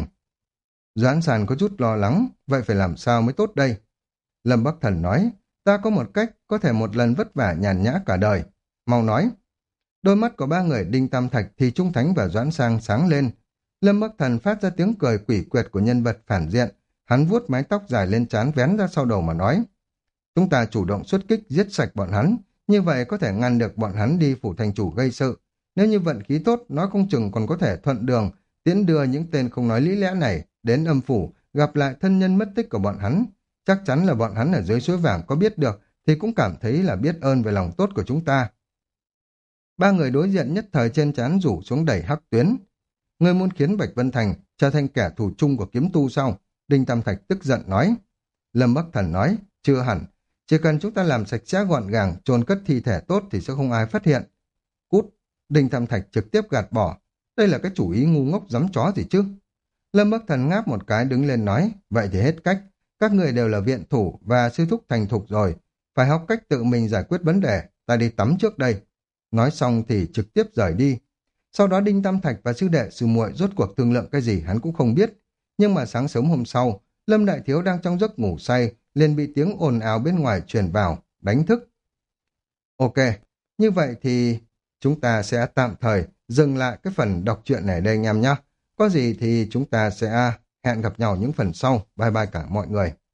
Speaker 1: Doãn Sàn có chút lo lắng, vậy phải làm sao mới tốt đây? Lâm Bắc Thần nói, ta có một cách có thể một lần vất vả nhàn nhã cả đời. Mau nói. Đôi mắt của ba người Đinh Tam Thạch thì Trung Thánh và Doãn Sang sáng lên. Lâm Bắc Thần phát ra tiếng cười quỷ quyệt của nhân vật phản diện. Hắn vuốt mái tóc dài lên trán vén ra sau đầu mà nói. Chúng ta chủ động xuất kích giết sạch bọn hắn. Như vậy có thể ngăn được bọn hắn đi phủ thành chủ gây sự. Nếu như vận khí tốt, nói không chừng còn có thể thuận đường tiễn đưa những tên không nói lý lẽ này đến âm phủ gặp lại thân nhân mất tích của bọn hắn. Chắc chắn là bọn hắn ở dưới suối vàng có biết được thì cũng cảm thấy là biết ơn về lòng tốt của chúng ta. Ba người đối diện nhất thời trên trán rủ xuống đầy hắc tuyến. Người muốn khiến Bạch Vân Thành trở thành kẻ thù chung của kiếm tu sao? Đinh Tam Thạch tức giận nói. Lâm Bắc Thần nói, chưa hẳn. Chỉ cần chúng ta làm sạch sẽ gọn gàng, chôn cất thi thể tốt thì sẽ không ai phát hiện. Cút. Đinh Tam Thạch trực tiếp gạt bỏ. Đây là cái chủ ý ngu ngốc giấm chó gì chứ? Lâm Bắc Thần ngáp một cái đứng lên nói, vậy thì hết cách. Các người đều là viện thủ và sư thúc thành thục rồi. Phải học cách tự mình giải quyết vấn đề. Ta đi tắm trước đây. Nói xong thì trực tiếp rời đi. Sau đó Đinh Tam Thạch và sư đệ sư muội rốt cuộc thương lượng cái gì hắn cũng không biết. Nhưng mà sáng sớm hôm sau, Lâm Đại Thiếu đang trong giấc ngủ say, liền bị tiếng ồn ào bên ngoài truyền vào, đánh thức. Ok, như vậy thì chúng ta sẽ tạm thời dừng lại cái phần đọc truyện này đây anh em nhé. Có gì thì chúng ta sẽ hẹn gặp nhau những phần sau. Bye bye cả mọi người.